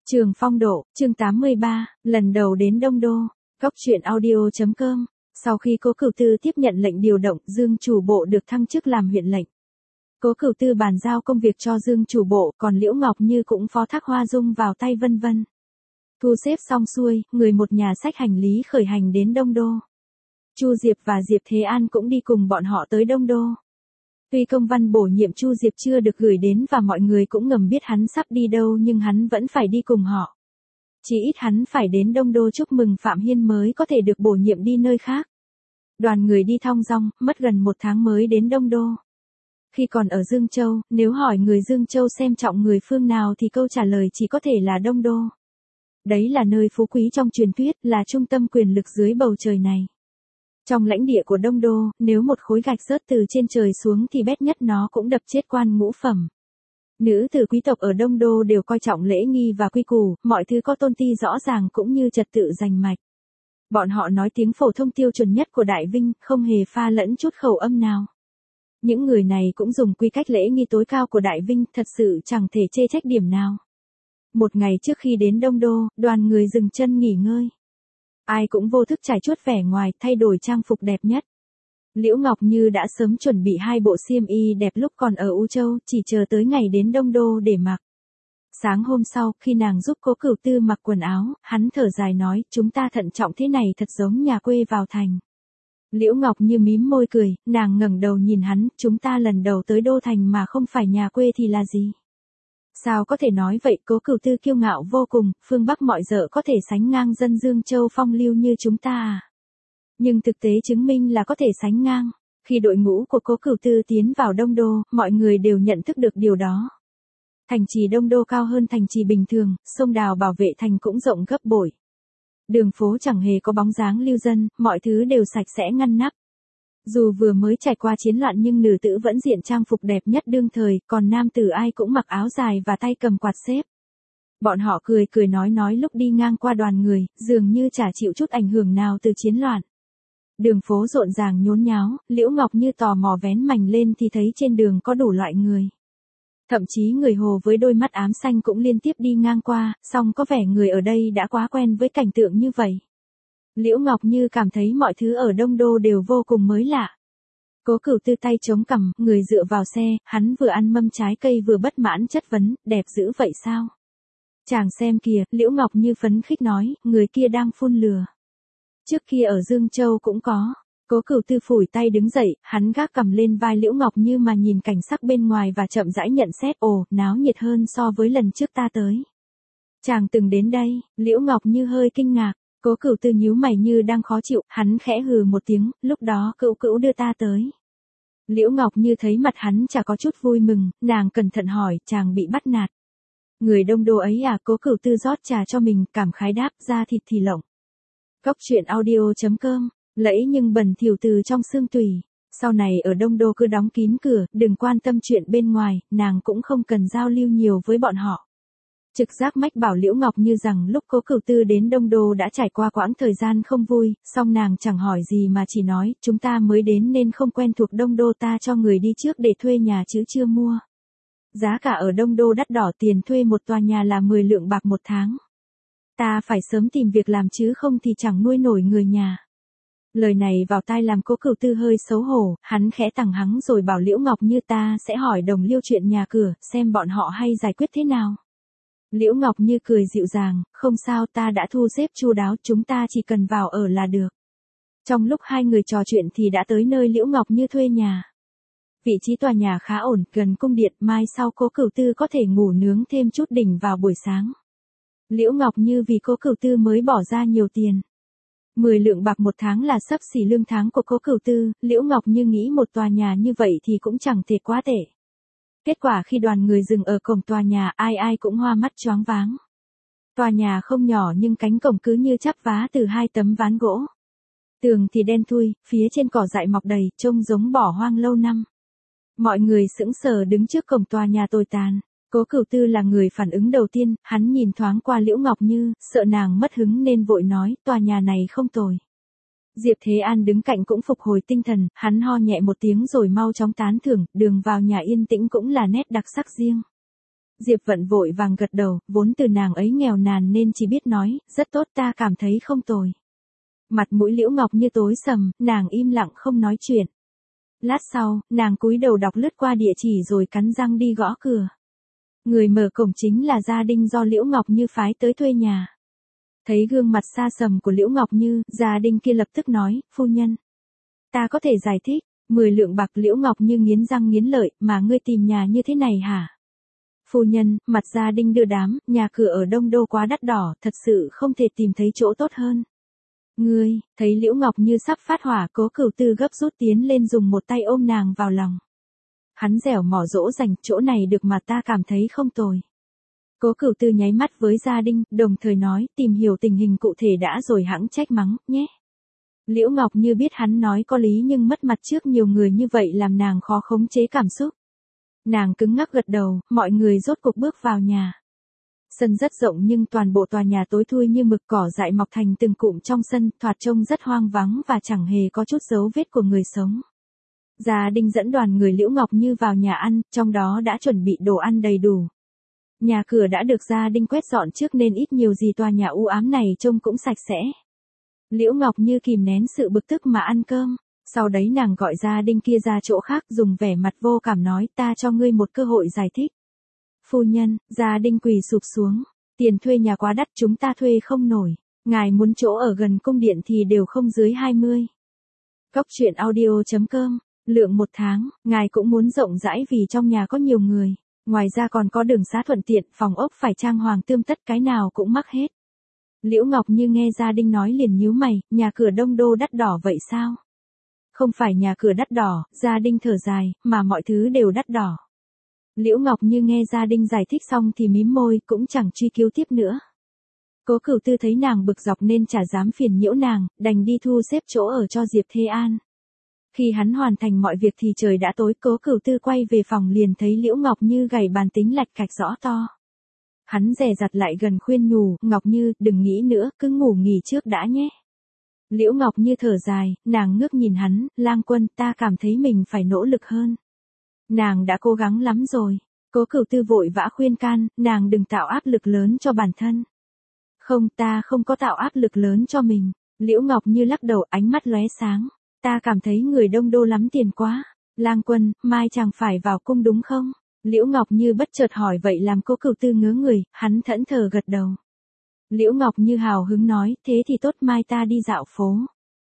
Trường Phong Độ, chương 83, lần đầu đến Đông Đô. Góc truyện audio.com. Sau khi Cố Cửu Tư tiếp nhận lệnh điều động, Dương chủ bộ được thăng chức làm huyện lệnh. Cố Cửu Tư bàn giao công việc cho Dương chủ bộ, còn Liễu Ngọc Như cũng phó thác Hoa Dung vào tay vân vân. Thu xếp xong xuôi, người một nhà xách hành lý khởi hành đến Đông Đô. Chu Diệp và Diệp Thế An cũng đi cùng bọn họ tới Đông Đô. Tuy công văn bổ nhiệm Chu Diệp chưa được gửi đến và mọi người cũng ngầm biết hắn sắp đi đâu, nhưng hắn vẫn phải đi cùng họ. Chỉ ít hắn phải đến Đông Đô chúc mừng Phạm Hiên mới có thể được bổ nhiệm đi nơi khác. Đoàn người đi thong dong, mất gần 1 tháng mới đến Đông Đô. Khi còn ở Dương Châu, nếu hỏi người Dương Châu xem trọng người phương nào thì câu trả lời chỉ có thể là Đông Đô. Đấy là nơi phú quý trong truyền thuyết, là trung tâm quyền lực dưới bầu trời này. Trong lãnh địa của Đông Đô, nếu một khối gạch rớt từ trên trời xuống thì bét nhất nó cũng đập chết quan ngũ phẩm. Nữ tử quý tộc ở Đông Đô đều coi trọng lễ nghi và quy củ, mọi thứ có tôn ti rõ ràng cũng như trật tự rành mạch. Bọn họ nói tiếng phổ thông tiêu chuẩn nhất của Đại Vinh, không hề pha lẫn chút khẩu âm nào. Những người này cũng dùng quy cách lễ nghi tối cao của Đại Vinh, thật sự chẳng thể chê trách điểm nào. Một ngày trước khi đến Đông Đô, đoàn người dừng chân nghỉ ngơi. Ai cũng vô thức trải chuốt vẻ ngoài, thay đổi trang phục đẹp nhất. Liễu Ngọc Như đã sớm chuẩn bị 2 bộ xiêm y đẹp lúc còn ở U Châu, chỉ chờ tới ngày đến Đông Đô để mặc. Sáng hôm sau, khi nàng giúp Cố Cửu Tư mặc quần áo, hắn thở dài nói, chúng ta thận trọng thế này thật giống nhà quê vào thành. Liễu Ngọc Như mím môi cười, nàng ngẩng đầu nhìn hắn, chúng ta lần đầu tới Đô Thành mà không phải nhà quê thì là gì? Sao có thể nói vậy? Cố Cửu Tư kiêu ngạo vô cùng, phương Bắc mọi dợ có thể sánh ngang dân Dương Châu phong lưu như chúng ta à? Nhưng thực tế chứng minh là có thể sánh ngang. Khi đội ngũ của Cố Cửu Tư tiến vào Đông Đô, mọi người đều nhận thức được điều đó. Thành trì Đông Đô cao hơn thành trì bình thường, sông đào bảo vệ thành cũng rộng gấp bội. Đường phố chẳng hề có bóng dáng lưu dân, mọi thứ đều sạch sẽ ngăn nắp. Dù vừa mới trải qua chiến loạn nhưng nữ tử vẫn diện trang phục đẹp nhất đương thời, còn nam tử ai cũng mặc áo dài và tay cầm quạt xếp. Bọn họ cười cười nói lúc đi ngang qua đoàn người, dường như chả chịu chút ảnh hưởng nào từ chiến loạn. Đường phố rộn ràng nhốn nháo, Liễu Ngọc Như tò mò vén mành lên thì thấy trên đường có đủ loại người. Thậm chí người Hồ với đôi mắt ám xanh cũng liên tiếp đi ngang qua, song có vẻ người ở đây đã quá quen với cảnh tượng như vậy. Liễu Ngọc Như cảm thấy mọi thứ ở Đông Đô đều vô cùng mới lạ. Cố Cửu Tư tay chống cằm, người dựa vào xe, hắn vừa ăn mâm trái cây vừa bất mãn chất vấn, đẹp dữ vậy sao? Chàng xem kìa, Liễu Ngọc Như phấn khích nói, người kia đang phun lừa. Trước kia ở Dương Châu cũng có. Cố Cửu Tư phủi tay đứng dậy, hắn gác cầm lên vai Liễu Ngọc Như mà nhìn cảnh sắc bên ngoài và chậm rãi nhận xét, ồ, náo nhiệt hơn so với lần trước ta tới. Chàng từng đến đây, Liễu Ngọc Như hơi kinh ngạc. Cố Cửu Tư nhíu mày như đang khó chịu, hắn khẽ hừ một tiếng, lúc đó Cửu đưa ta tới. Liễu Ngọc Như thấy mặt hắn chả có chút vui mừng, nàng cẩn thận hỏi, chàng bị bắt nạt. Người Đông Đô ấy à? Cố Cửu Tư rót trà cho mình, cảm khái đáp, da thịt thì lỏng. Góc truyện audio.com, lẫy nhưng bẩn thỉu từ trong xương tủy. Sau này ở Đông Đô cứ đóng kín cửa, đừng quan tâm chuyện bên ngoài, nàng cũng không cần giao lưu nhiều với bọn họ. Trực giác mách bảo Liễu Ngọc Như rằng lúc Cố Cửu Tư đến Đông Đô đã trải qua quãng thời gian không vui, song nàng chẳng hỏi gì mà chỉ nói, chúng ta mới đến nên không quen thuộc Đông Đô, ta cho người đi trước để thuê nhà chứ chưa mua. Giá cả ở Đông Đô đắt đỏ, tiền thuê một tòa nhà là 10 lượng bạc 1 tháng. Ta phải sớm tìm việc làm chứ không thì chẳng nuôi nổi người nhà. Lời này vào tai làm Cố Cửu Tư hơi xấu hổ, hắn khẽ tằng hắng rồi bảo Liễu Ngọc Như, ta sẽ hỏi đồng liêu chuyện nhà cửa, xem bọn họ hay giải quyết thế nào. Liễu Ngọc Như cười dịu dàng, không sao, ta đã thu xếp chu đáo, chúng ta chỉ cần vào ở là được. Trong lúc hai người trò chuyện thì đã tới nơi Liễu Ngọc Như thuê nhà. Vị trí tòa nhà khá ổn, gần cung điện, mai sau Cố Cửu Tư có thể ngủ nướng thêm chút đỉnh vào buổi sáng. Liễu Ngọc Như vì Cố Cửu Tư mới bỏ ra nhiều tiền. 10 lượng bạc 1 tháng là xấp xỉ lương tháng của Cố Cửu Tư, Liễu Ngọc Như nghĩ một tòa nhà như vậy thì cũng chẳng thể quá tệ. Kết quả khi đoàn người dừng ở cổng tòa nhà, ai cũng hoa mắt choáng váng. Tòa nhà không nhỏ nhưng cánh cổng cứ như chắp vá từ 2 tấm ván gỗ. Tường thì đen thui, phía trên cỏ dại mọc đầy, trông giống bỏ hoang lâu năm. Mọi người sững sờ đứng trước cổng tòa nhà tồi tàn. Cố Cửu Tư là người phản ứng đầu tiên, hắn nhìn thoáng qua Liễu Ngọc Như, sợ nàng mất hứng nên vội nói, tòa nhà này không tồi. Diệp Thế An đứng cạnh cũng phục hồi tinh thần, hắn ho nhẹ một tiếng rồi mau chóng tán thưởng, đường vào nhà yên tĩnh cũng là nét đặc sắc riêng. Diệp Vận vội vàng gật đầu, vốn từ nàng ấy nghèo nàn nên chỉ biết nói, rất tốt, ta cảm thấy không tồi. Mặt mũi Liễu Ngọc Như tối sầm, nàng im lặng không nói chuyện. Lát sau, nàng cúi đầu đọc lướt qua địa chỉ rồi cắn răng đi gõ cửa. Người mở cổng chính là gia đình do Liễu Ngọc Như phái tới thuê nhà. Thấy gương mặt xa sầm của Liễu Ngọc Như, gia đình kia lập tức nói, phu nhân. Ta có thể giải thích, 10 lượng bạc. Liễu Ngọc Như nghiến răng nghiến lợi, mà ngươi tìm nhà như thế này hả? Phu nhân, mặt gia đình đưa đám, nhà cửa ở Đông Đô quá đắt đỏ, thật sự không thể tìm thấy chỗ tốt hơn. Ngươi, thấy Liễu Ngọc Như sắp phát hỏa, Cố Cửu Tư gấp rút tiến lên dùng một tay ôm nàng vào lòng. Hắn dẻo mỏ dỗ dành, chỗ này được mà ta cảm thấy không tồi. Cố Cửu Tư nháy mắt với gia đình, đồng thời nói, tìm hiểu tình hình cụ thể đã rồi hẵng trách mắng, nhé. Liễu Ngọc Như biết hắn nói có lý nhưng mất mặt trước nhiều người như vậy làm nàng khó khống chế cảm xúc. Nàng cứng ngắc gật đầu, mọi người rốt cuộc bước vào nhà. Sân rất rộng nhưng toàn bộ tòa nhà tối thui như mực, cỏ dại mọc thành từng cụm trong sân, thoạt trông rất hoang vắng và chẳng hề có chút dấu vết của người sống. Gia đình dẫn đoàn người Liễu Ngọc Như vào nhà ăn, trong đó đã chuẩn bị đồ ăn đầy đủ. Nhà cửa đã được gia đình quét dọn trước nên ít nhiều gì tòa nhà u ám này trông cũng sạch sẽ. Liễu Ngọc Như kìm nén sự bực tức mà ăn cơm. Sau đấy nàng gọi gia đình kia ra chỗ khác, dùng vẻ mặt vô cảm nói, ta cho ngươi một cơ hội giải thích. Phu nhân, gia đình quỳ sụp xuống. Tiền thuê nhà quá đắt, chúng ta thuê không nổi. Ngài muốn chỗ ở gần cung điện thì đều không dưới 20. Cóc truyện audio.com. Lượng 1 tháng, ngài cũng muốn rộng rãi vì trong nhà có nhiều người. Ngoài ra còn có đường xá thuận tiện, phòng ốc phải trang hoàng tươm tất, cái nào cũng mắc hết. Liễu Ngọc Như nghe gia đình nói liền nhíu mày, nhà cửa Đông Đô đắt đỏ vậy sao? Không phải nhà cửa đắt đỏ, gia đình thở dài, mà mọi thứ đều đắt đỏ. Liễu Ngọc Như nghe gia đình giải thích xong thì mím môi, cũng chẳng truy cứu tiếp nữa. Cố Cửu Tư thấy nàng bực dọc nên chả dám phiền nhiễu nàng, đành đi thu xếp chỗ ở cho Diệp Thế An. Khi hắn hoàn thành mọi việc thì trời đã tối, Cố Cửu Tư quay về phòng liền thấy Liễu Ngọc Như gảy bàn tính lạch cạch rõ to. Hắn dè dặt lại gần khuyên nhủ, Ngọc Như, đừng nghĩ nữa, cứ ngủ nghỉ trước đã nhé. Liễu Ngọc Như thở dài, nàng ngước nhìn hắn, Lang Quân, ta cảm thấy mình phải nỗ lực hơn. Nàng đã cố gắng lắm rồi. Cố Cửu Tư vội vã khuyên can, nàng đừng tạo áp lực lớn cho bản thân. Không, ta không có tạo áp lực lớn cho mình. Liễu Ngọc Như lắc đầu, ánh mắt lóe sáng. Ta cảm thấy người Đông Đô lắm tiền quá. Lang Quân, mai chàng phải vào cung đúng không? Liễu Ngọc Như bất chợt hỏi vậy làm Cố Cửu Tư ngớ người, hắn thẫn thờ gật đầu. Liễu Ngọc Như hào hứng nói, thế thì tốt, mai ta đi dạo phố.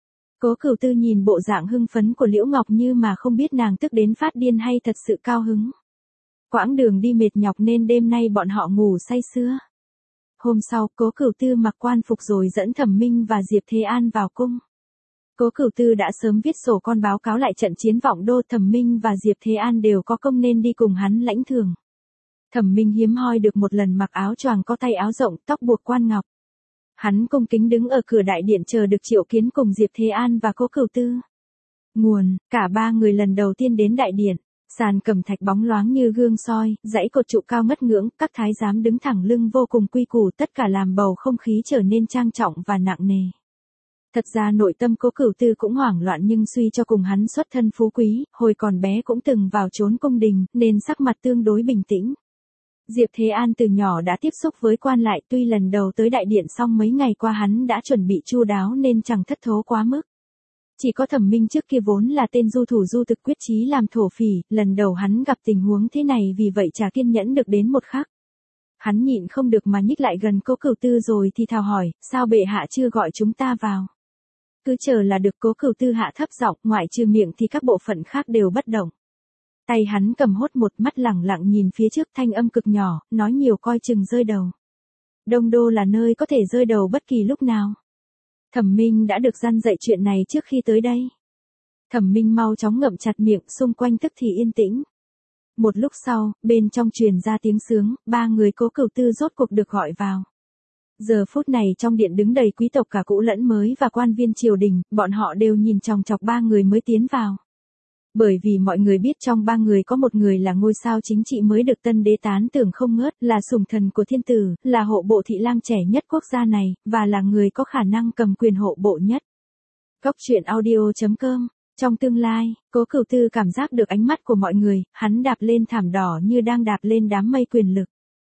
Cố Cửu Tư nhìn bộ dạng hưng phấn của Liễu Ngọc Như mà không biết nàng tức đến phát điên hay thật sự cao hứng. Quãng đường đi mệt nhọc nên đêm nay bọn họ ngủ say sưa. Hôm sau, Cố Cửu Tư mặc quan phục rồi dẫn Thẩm Minh và Diệp Thế An vào cung. Cố Cửu Tư đã sớm viết sổ con báo cáo lại trận chiến Vọng Đô, Thẩm Minh và Diệp Thế An đều có công nên đi cùng hắn lãnh thưởng. Thẩm Minh hiếm hoi được một lần mặc áo choàng có tay áo rộng, tóc buộc quan ngọc. Hắn cung kính đứng ở cửa đại điện chờ được triệu kiến cùng Diệp Thế An và Cố Cửu Tư. Nguồn, cả ba người lần đầu tiên đến đại điện, sàn cẩm thạch bóng loáng như gương soi, dãy cột trụ cao ngất ngưỡng, các thái giám đứng thẳng lưng vô cùng quy củ, tất cả làm bầu không khí trở nên trang trọng và nặng nề. Thật ra nội tâm Cố Cửu Tư cũng hoảng loạn nhưng suy cho cùng hắn xuất thân phú quý, hồi còn bé cũng từng vào trốn cung đình, nên sắc mặt tương đối bình tĩnh. Diệp Thế An từ nhỏ đã tiếp xúc với quan lại, tuy lần đầu tới đại điện song mấy ngày qua hắn đã chuẩn bị chu đáo nên chẳng thất thố quá mức. Chỉ có Thẩm Minh trước kia vốn là tên du thủ du thực quyết chí làm thổ phỉ, lần đầu hắn gặp tình huống thế này vì vậy chả kiên nhẫn được đến một khắc. Hắn nhịn không được mà nhích lại gần Cố Cửu Tư rồi thì thào hỏi, sao bệ hạ chưa gọi chúng ta vào? Cứ chờ là được. Cố Cửu Tư hạ thấp giọng, ngoại trừ miệng thì các bộ phận khác đều bất động. Tay hắn cầm hốt một, mắt lẳng lặng nhìn phía trước, thanh âm cực nhỏ, nói nhiều coi chừng rơi đầu. Đông Đô là nơi có thể rơi đầu bất kỳ lúc nào. Thẩm Minh đã được gian dạy chuyện này trước khi tới đây. Thẩm Minh mau chóng ngậm chặt miệng, xung quanh tức thì yên tĩnh. Một lúc sau, bên trong truyền ra tiếng sướng, ba người Cố Cửu Tư rốt cuộc được gọi vào. Giờ phút này trong điện đứng đầy quý tộc cả cũ lẫn mới và quan viên triều đình, bọn họ đều nhìn chòng chọc ba người mới tiến vào. Bởi vì mọi người biết trong ba người có một người là ngôi sao chính trị mới được tân đế tán tưởng không ngớt, là sủng thần của thiên tử, là hộ bộ thị lang trẻ nhất quốc gia này, và là người có khả năng cầm quyền hộ bộ nhất. Cóc truyện audio.com. Trong tương lai, Cố Cửu Tư cảm giác được ánh mắt của mọi người, hắn đạp lên thảm đỏ như đang đạp lên đám mây quyền lực.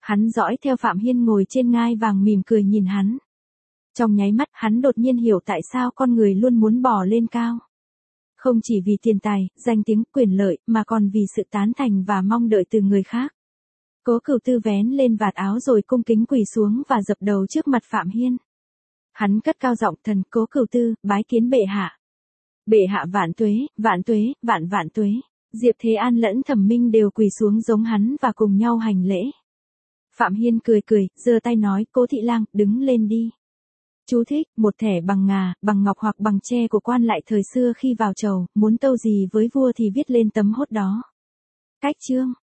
Hắn dõi theo Phạm Hiên ngồi trên ngai vàng mỉm cười nhìn hắn. Trong nháy mắt hắn đột nhiên hiểu tại sao con người luôn muốn bò lên cao. Không chỉ vì tiền tài, danh tiếng, quyền lợi, mà còn vì sự tán thành và mong đợi từ người khác. Cố Cửu Tư vén lên vạt áo rồi cung kính quỳ xuống và dập đầu trước mặt Phạm Hiên. Hắn cất cao giọng: thần Cố Cửu Tư, bái kiến bệ hạ. Bệ hạ vạn tuế, vạn tuế, vạn vạn tuế. Diệp Thế An lẫn Thẩm Minh đều quỳ xuống giống hắn và cùng nhau hành lễ. Phạm Hiên cười cười, giơ tay nói: Cố thị lang, đứng lên đi. Chú thích: một thẻ bằng ngà, bằng ngọc hoặc bằng tre của quan lại thời xưa khi vào chầu, muốn tâu gì với vua thì viết lên tấm hốt đó. Cách chương